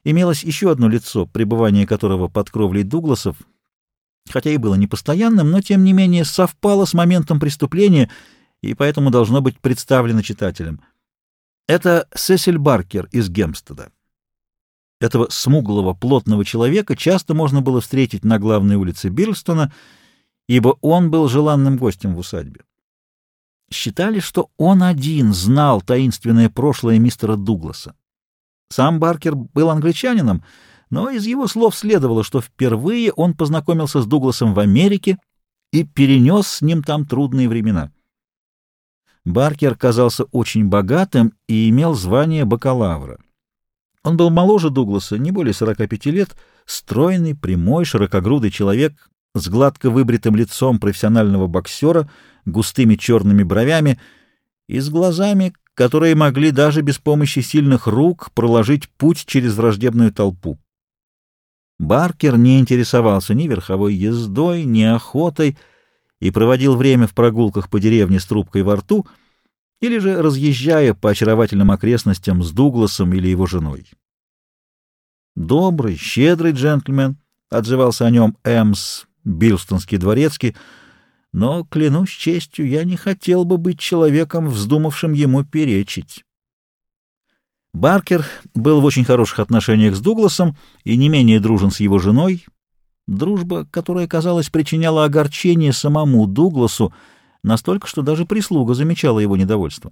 Имелось еще одно лицо, пребывание которого под кровлей Дугласов, хотя и было непостоянным, но тем не менее совпало с моментом преступления и поэтому должно быть представлено читателям. Это Сесиль Баркер из Гемпстеда. Этого смуглого, плотного человека часто можно было встретить на главной улице Бирлстона, ибо он был желанным гостем в усадьбе. Считали, что он один знал таинственное прошлое мистера Дугласа. Сам Баркер был англичанином, но из его слов следовало, что впервые он познакомился с Дугласом в Америке и перенес с ним там трудные времена. Баркер казался очень богатым и имел звание бакалавра. Он был моложе Дугласа, не более 45 лет, стройный, прямой, широкогрудый человек с гладко выбритым лицом профессионального боксера, густыми черными бровями и с глазами, которые могли даже без помощи сильных рук проложить путь через враждебную толпу. Баркер не интересовался ни верховой ездой, ни охотой и проводил время в прогулках по деревне с трубкой во рту или же разъезжая по очаровательным окрестностям с Дугласом или его женой. Добрый, щедрый джентльмен, отзывался о нем Эмс, Бирлстонский дворецкий, но, клянусь честью, я не хотел бы быть человеком, вздумавшим ему перечить. Баркер был в очень хороших отношениях с Дугласом и не менее дружен с его женой, дружба, которая, казалось, причиняла огорчение самому Дугласу, настолько, что даже прислуга замечала его недовольство.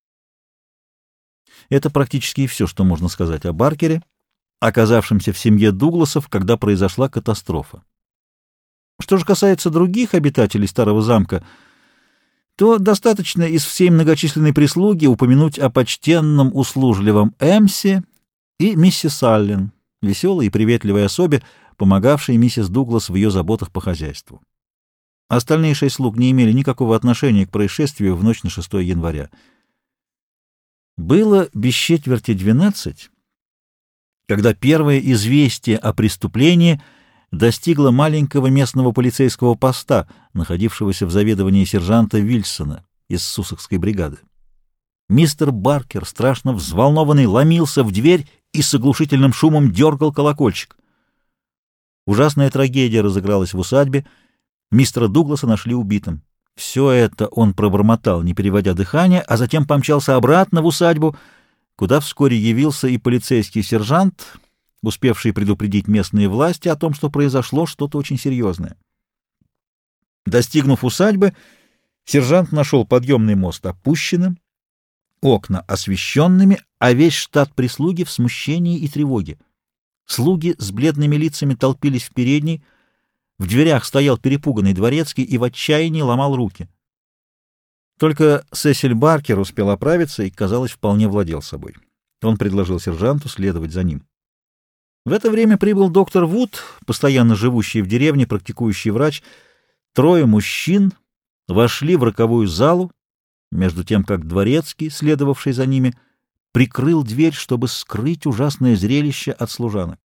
Это практически и все, что можно сказать о Баркере, оказавшемся в семье Дугласов, когда произошла катастрофа. Что же касается других обитателей старого замка, то достаточно из всей многочисленной прислуги упомянуть о почтенном услужливом Эмсе и миссис Аллен, веселой и приветливой особе, помогавшей миссис Дуглас в ее заботах по хозяйству. Остальные 6 слуг не имели никакого отношения к происшествию в ночь на 6 января. Было без четверти 12, когда первое известие о преступлении достигло маленького местного полицейского поста, находившегося в заведовании сержанта Вильсона из Суссекской бригады. Мистер Баркер, страшно взволнованный, ломился в дверь и с оглушительным шумом дергал колокольчик. Ужасная трагедия разыгралась в усадьбе. Мистера Дугласа нашли убитым. Все это он пробормотал, не переводя дыхания, а затем помчался обратно в усадьбу, куда вскоре явился и полицейский сержант, успевший предупредить местные власти о том, что произошло что-то очень серьезное. Достигнув усадьбы, сержант нашел подъемный мост опущенным, окна освещенными, а весь штат прислуги в смущении и тревоге. Слуги с бледными лицами толпились в передней, в дверях стоял перепуганный дворецкий и в отчаянии ломал руки. Только Сесиль Баркер успел оправиться и, казалось, вполне владел собой. Он предложил сержанту следовать за ним. В это время прибыл доктор Вуд, постоянно живущий в деревне, практикующий врач. 3 мужчин вошли в роковую залу, между тем как дворецкий, следовавший за ними, прикрыл дверь, чтобы скрыть ужасное зрелище от служанок.